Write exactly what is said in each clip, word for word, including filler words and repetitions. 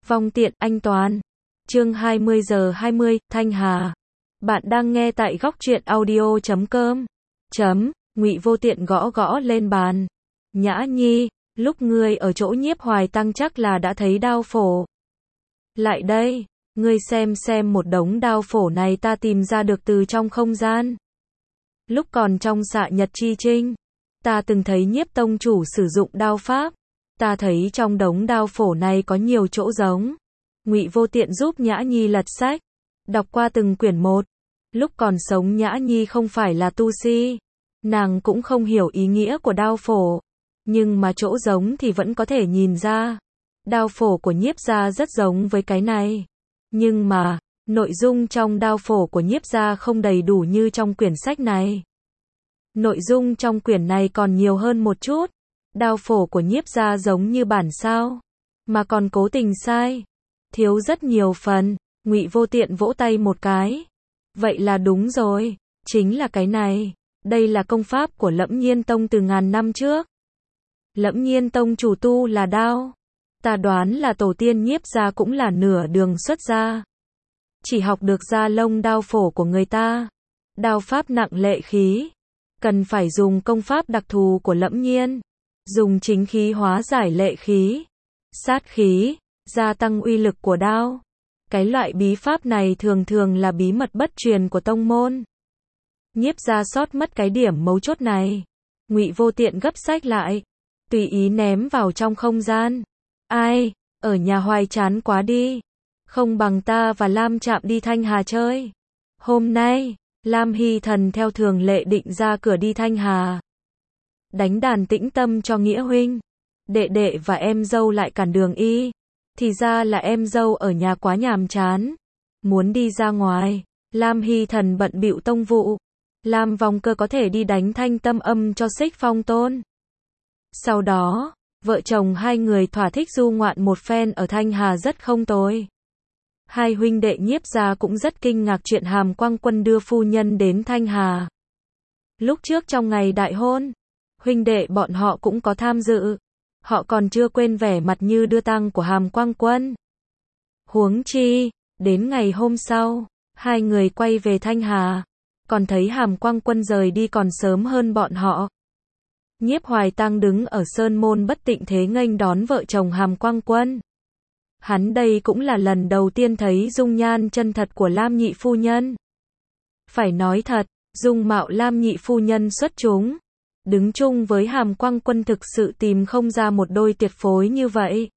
Vong tiện, anh Toàn. Chương hai mươi giờ hai mươi, Thanh Hà. Bạn đang nghe tại góc truyện audio chấm com. Chấm, Ngụy Vô Tiện gõ gõ lên bàn. Nhã Nhi, lúc ngươi ở chỗ Nhiếp Hoài Tăng chắc là đã thấy đao phổ. Lại đây, ngươi xem xem một đống đao phổ này ta tìm ra được từ trong không gian. Lúc còn trong xạ nhật chi trinh, ta từng thấy Nhiếp tông chủ sử dụng đao pháp. Ta thấy trong đống đao phổ này có nhiều chỗ giống. Ngụy Vô Tiện giúp Nhã Nhi lật sách, đọc qua từng quyển một. Lúc còn sống Nhã Nhi không phải là tu sĩ, nàng cũng không hiểu ý nghĩa của đao phổ, nhưng mà chỗ giống thì vẫn có thể nhìn ra. Đao phổ của Nhiếp gia rất giống với cái này, nhưng mà nội dung trong đao phổ của Nhiếp gia không đầy đủ như trong quyển sách này. Nội dung trong quyển này còn nhiều hơn một chút. Đao phổ của Nhiếp gia giống như bản sao, mà còn cố tình sai, thiếu rất nhiều phần. Ngụy Vô Tiện vỗ tay một cái. Vậy là đúng rồi, chính là cái này. Đây là công pháp của Lẫm Nhiên Tông từ ngàn năm trước. Lẫm Nhiên Tông chủ tu là đao. Ta đoán là tổ tiên Nhiếp gia cũng là nửa đường xuất gia, chỉ học được ra lông đao phổ của người ta. Đao pháp nặng lệ khí, cần phải dùng công pháp đặc thù của Lẫm Nhiên, dùng chính khí hóa giải lệ khí, sát khí, gia tăng uy lực của đao. Cái loại bí pháp này thường thường là bí mật bất truyền của tông môn. Nhiếp gia sót mất cái điểm mấu chốt này. Ngụy Vô Tiện gấp sách lại, tùy ý ném vào trong không gian. Ai, ở nhà hoài chán quá đi. Không bằng ta và Lam Trạm đi Thanh Hà chơi. Hôm nay, Lam Hy Thần theo thường lệ định ra cửa đi Thanh Hà. Đánh đàn tĩnh tâm cho Nghĩa huynh. Đệ đệ và em dâu lại cản đường y. Thì ra là em dâu ở nhà quá nhàm chán, muốn đi ra ngoài. Lam Hy Thần bận bịu tông vụ. Lam Vong Cơ có thể đi đánh thanh tâm âm cho Xích Phong Tôn. Sau đó, vợ chồng hai người thỏa thích du ngoạn một phen ở Thanh Hà rất không tồi. Hai huynh đệ Nhiếp gia cũng rất kinh ngạc chuyện Hàm Quang Quân đưa phu nhân đến Thanh Hà. Lúc trước trong ngày đại hôn, huynh đệ bọn họ cũng có tham dự. Họ còn chưa quên vẻ mặt như đưa tang của Hàm Quang Quân. Huống chi, đến ngày hôm sau, hai người quay về Thanh Hà, còn thấy Hàm Quang Quân rời đi còn sớm hơn bọn họ. Nhiếp Hoài Tăng đứng ở sơn môn bất tịnh thế nghênh đón vợ chồng Hàm Quang Quân. Hắn đây cũng là lần đầu tiên thấy dung nhan chân thật của Lam nhị phu nhân. Phải nói thật, dung mạo Lam nhị phu nhân xuất chúng. Đứng chung với Hàm Quang Quân thực sự tìm không ra một đôi tuyệt phối như vậy.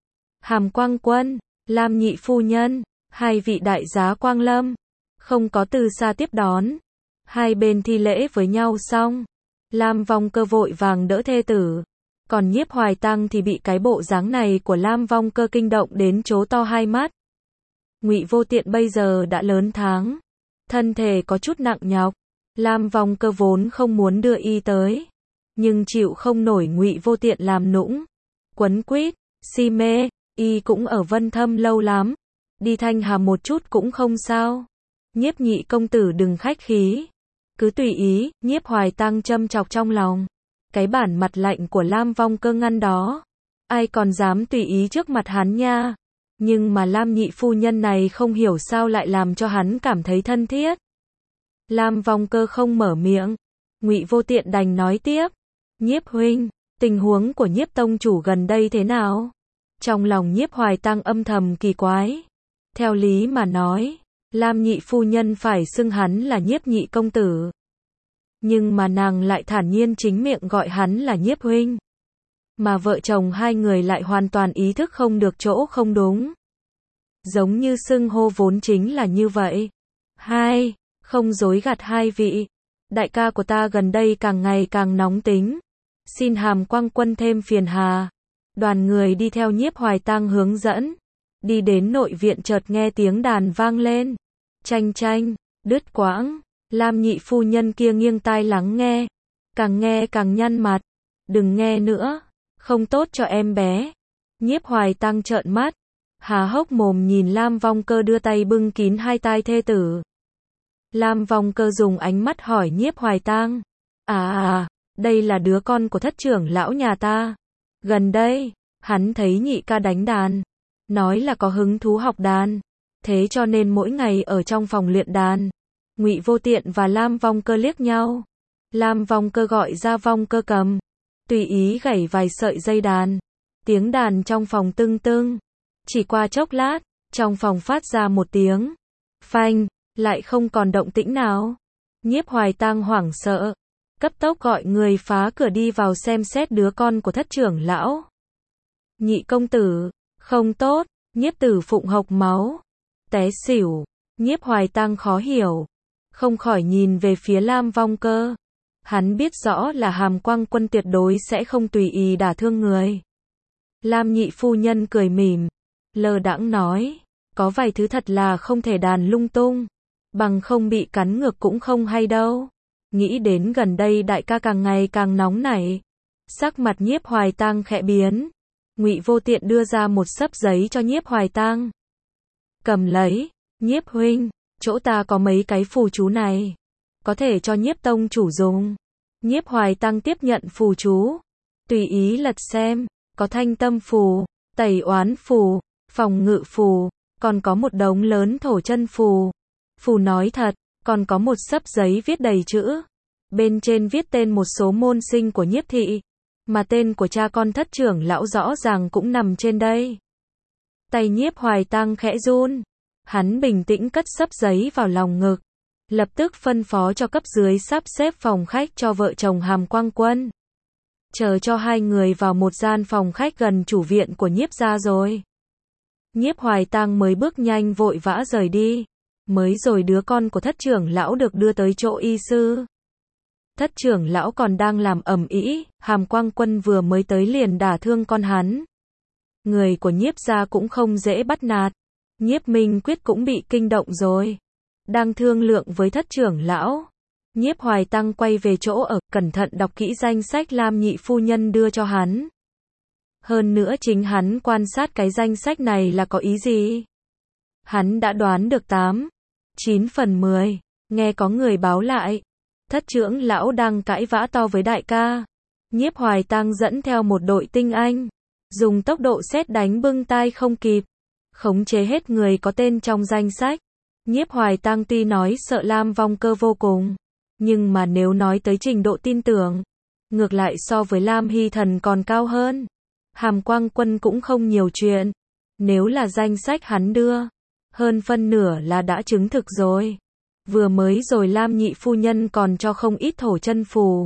Hàm Quang Quân, Lam nhị phu nhân, hai vị đại giá Quang Lâm, không có từ xa tiếp đón. Hai bên thi lễ với nhau xong, Lam Vong Cơ vội vàng đỡ thê tử. Còn Nhiếp Hoài Tăng thì bị cái bộ dáng này của Lam Vong Cơ kinh động đến trố to hai mắt. Ngụy Vô Tiện bây giờ đã lớn tháng, thân thể có chút nặng nhọc. Lam Vong Cơ vốn không muốn đưa y tới, nhưng chịu không nổi Ngụy Vô Tiện làm nũng, quấn quýt, si mê. Y cũng ở Vân Thâm lâu lắm, đi Thanh Hà một chút cũng không sao. Nhiếp nhị công tử đừng khách khí, cứ tùy ý. Nhiếp Hoài Tăng châm chọc trong lòng. Cái bản mặt lạnh của Lam Vong Cơ ngăn đó, ai còn dám tùy ý trước mặt hắn nha. Nhưng mà Lam nhị phu nhân này không hiểu sao lại làm cho hắn cảm thấy thân thiết. Lam Vong Cơ không mở miệng, Ngụy Vô Tiện đành nói tiếp. Nhiếp huynh, tình huống của Nhiếp tông chủ gần đây thế nào? Trong lòng Nhiếp Hoài Tăng âm thầm kỳ quái. Theo lý mà nói, Lam nhị phu nhân phải xưng hắn là Nhiếp nhị công tử, nhưng mà nàng lại thản nhiên chính miệng gọi hắn là Nhiếp huynh. Mà vợ chồng hai người lại hoàn toàn ý thức không được chỗ không đúng. Giống như xưng hô vốn chính là như vậy. Hai, không dối gạt hai vị, đại ca của ta gần đây càng ngày càng nóng tính, xin Hàm Quang Quân thêm phiền hà. Đoàn người đi theo Nhiếp Hoài Tăng hướng dẫn, đi đến nội viện chợt nghe tiếng đàn vang lên, chanh chanh, đứt quãng. Lam nhị phu nhân kia nghiêng tai lắng nghe, càng nghe càng nhăn mặt. Đừng nghe nữa, không tốt cho em bé. Nhiếp Hoài Tăng trợn mắt, há hốc mồm nhìn Lam Vong Cơ đưa tay bưng kín hai tai thê tử. Lam Vong Cơ dùng ánh mắt hỏi Nhiếp Hoài Tăng, à à, đây là đứa con của thất trưởng lão nhà ta. Gần đây, hắn thấy nhị ca đánh đàn, nói là có hứng thú học đàn, thế cho nên mỗi ngày ở trong phòng luyện đàn. Ngụy Vô Tiện và Lam Vong Cơ liếc nhau. Lam Vong Cơ gọi ra Vong Cơ cầm, tùy ý gảy vài sợi dây đàn. Tiếng đàn trong phòng tưng tưng. Chỉ qua chốc lát, trong phòng phát ra một tiếng phanh, lại không còn động tĩnh nào. Nhiếp Hoài Tang hoảng sợ, cấp tốc gọi người phá cửa đi vào xem xét đứa con của thất trưởng lão. Nhị công tử, không tốt, Nhiếp Tử Phụng hộc máu, té xỉu. Nhiếp Hoài Tang khó hiểu, không khỏi nhìn về phía Lam Vong Cơ. Hắn biết rõ là Hàm Quang Quân tuyệt đối sẽ không tùy ý đả thương người. Lam nhị phu nhân cười mỉm, lơ đãng nói, có vài thứ thật là không thể đàn lung tung, bằng không bị cắn ngược cũng không hay đâu. Nghĩ đến gần đây đại ca càng ngày càng nóng nảy, sắc mặt Nhiếp Hoài Tang khẽ biến. Ngụy Vô Tiện đưa ra một xấp giấy cho Nhiếp Hoài Tang. Cầm lấy, Nhiếp huynh, chỗ ta có mấy cái phù chú này, có thể cho Nhiếp tông chủ dùng. Nhiếp Hoài Tang tiếp nhận phù chú, tùy ý lật xem, có thanh tâm phù, tẩy oán phù, phòng ngự phù, còn có một đống lớn thổ chân phù. Phù nói thật, còn có một xấp giấy viết đầy chữ. Bên trên viết tên một số môn sinh của Nhiếp thị, mà tên của cha con thất trưởng lão rõ ràng cũng nằm trên đây. Tay Nhiếp Hoài Tang khẽ run, hắn bình tĩnh cất xấp giấy vào lòng ngực, lập tức phân phó cho cấp dưới sắp xếp phòng khách cho vợ chồng Hàm Quang Quân. Chờ cho hai người vào một gian phòng khách gần chủ viện của Nhiếp gia rồi. Nhiếp Hoài Tang mới bước nhanh vội vã rời đi. Mới rồi đứa con của thất trưởng lão được đưa tới chỗ y sư. Thất trưởng lão còn đang làm ầm ĩ, Hàm Quang Quân vừa mới tới liền đả thương con hắn. Người của Nhiếp gia cũng không dễ bắt nạt. Nhiếp Minh Quyết cũng bị kinh động rồi. Đang thương lượng với thất trưởng lão. Nhiếp Hoài Tang quay về chỗ ở, cẩn thận đọc kỹ danh sách Lam nhị phu nhân đưa cho hắn. Hơn nữa chính hắn quan sát cái danh sách này là có ý gì. Hắn đã đoán được tám, chín phần mười, nghe có người báo lại. Thất trưởng lão đang cãi vã to với đại ca. Nhiếp Hoài Tang dẫn theo một đội tinh anh, dùng tốc độ sét đánh bưng tai không kịp, khống chế hết người có tên trong danh sách. Nhiếp Hoài Tang tuy nói sợ Lam Vong Cơ vô cùng, nhưng mà nếu nói tới trình độ tin tưởng, ngược lại so với Lam Hy Thần còn cao hơn. Hàm Quang Quân cũng không nhiều chuyện. Nếu là danh sách hắn đưa, hơn phân nửa là đã chứng thực rồi. Vừa mới rồi Lam nhị phu nhân còn cho không ít thổ chân phù.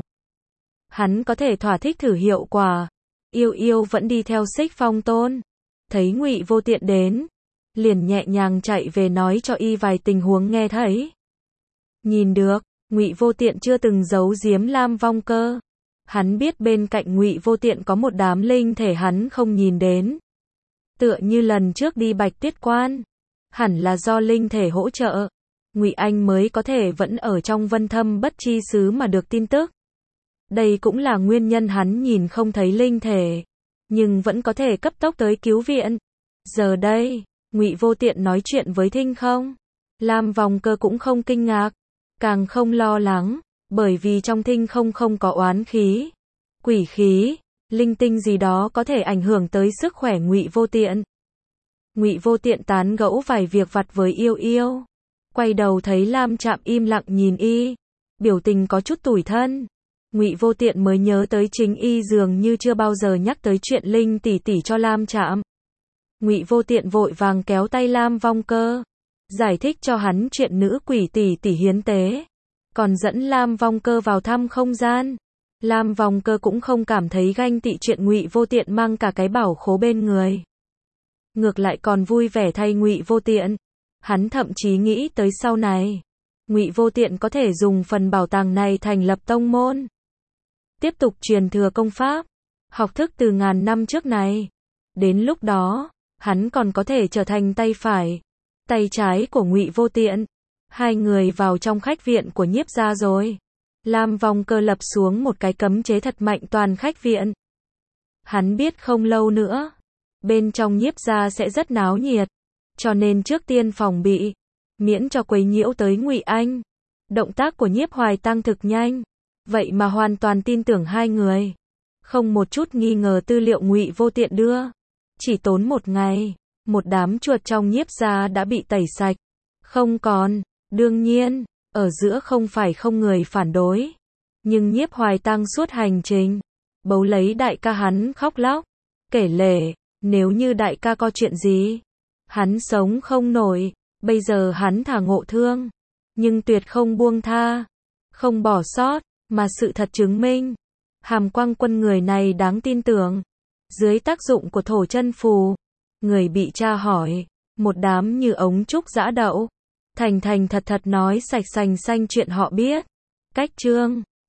Hắn có thể thỏa thích thử hiệu quả. Yêu Yêu vẫn đi theo Xích Phong Tôn. Thấy Ngụy Vô Tiện đến, liền nhẹ nhàng chạy về nói cho y vài tình huống nghe thấy. Nhìn được, Ngụy Vô Tiện chưa từng giấu giếm Lam Vong Cơ. Hắn biết bên cạnh Ngụy Vô Tiện có một đám linh thể hắn không nhìn đến. Tựa như lần trước đi Bạch Tuyết Quan, hẳn là do linh thể hỗ trợ, Ngụy Anh mới có thể vẫn ở trong Vân Thâm Bất Chi xứ mà được tin tức. Đây cũng là nguyên nhân hắn nhìn không thấy linh thể, nhưng vẫn có thể cấp tốc tới cứu viện. Giờ đây, Ngụy Vô Tiện nói chuyện với Thinh Không, Lam Vong Cơ cũng không kinh ngạc, càng không lo lắng, bởi vì trong Thinh Không không có oán khí, quỷ khí, linh tinh gì đó có thể ảnh hưởng tới sức khỏe Ngụy Vô Tiện. Ngụy Vô Tiện tán gẫu vài việc vặt với Yêu Yêu, quay đầu thấy Lam Trạm im lặng nhìn y, biểu tình có chút tủi thân. Ngụy Vô Tiện mới nhớ tới chính y dường như chưa bao giờ nhắc tới chuyện Linh tỷ tỷ cho Lam Trạm. Ngụy Vô Tiện vội vàng kéo tay Lam Vong Cơ, giải thích cho hắn chuyện nữ quỷ tỷ tỷ hiến tế, còn dẫn Lam Vong Cơ vào thăm không gian. Lam Vong Cơ cũng không cảm thấy ganh tị chuyện Ngụy Vô Tiện mang cả cái bảo khố bên người, ngược lại còn vui vẻ thay Ngụy Vô Tiện. Hắn thậm chí nghĩ tới sau này, Ngụy Vô Tiện có thể dùng phần bảo tàng này thành lập tông môn, tiếp tục truyền thừa công pháp, học thức từ ngàn năm trước này. Đến lúc đó, hắn còn có thể trở thành tay phải, tay trái của Ngụy Vô Tiện. Hai người vào trong khách viện của Nhiếp gia rồi. Lam Vong Cơ lập xuống một cái cấm chế thật mạnh toàn khách viện. Hắn biết không lâu nữa, bên trong Nhiếp gia sẽ rất náo nhiệt, cho nên trước tiên phòng bị, miễn cho quấy nhiễu tới Ngụy Anh. Động tác của Nhiếp Hoài Tang thực nhanh, vậy mà hoàn toàn tin tưởng hai người, không một chút nghi ngờ tư liệu Ngụy Vô Tiện đưa. Chỉ tốn một ngày, một đám chuột trong Nhiếp gia đã bị tẩy sạch, không còn. Đương nhiên, ở giữa không phải không người phản đối, nhưng Nhiếp Hoài Tăng suốt hành trình bấu lấy đại ca hắn khóc lóc, kể lể, nếu như đại ca có chuyện gì, hắn sống không nổi, bây giờ hắn thà ngộ thương, nhưng tuyệt không buông tha, không bỏ sót, mà sự thật chứng minh, Hàm Quang Quân người này đáng tin tưởng. Dưới tác dụng của thổ chân phù, người bị tra hỏi, một đám như ống trúc giã đậu, thành thành thật thật nói sạch sành xanh chuyện họ biết. Cách chương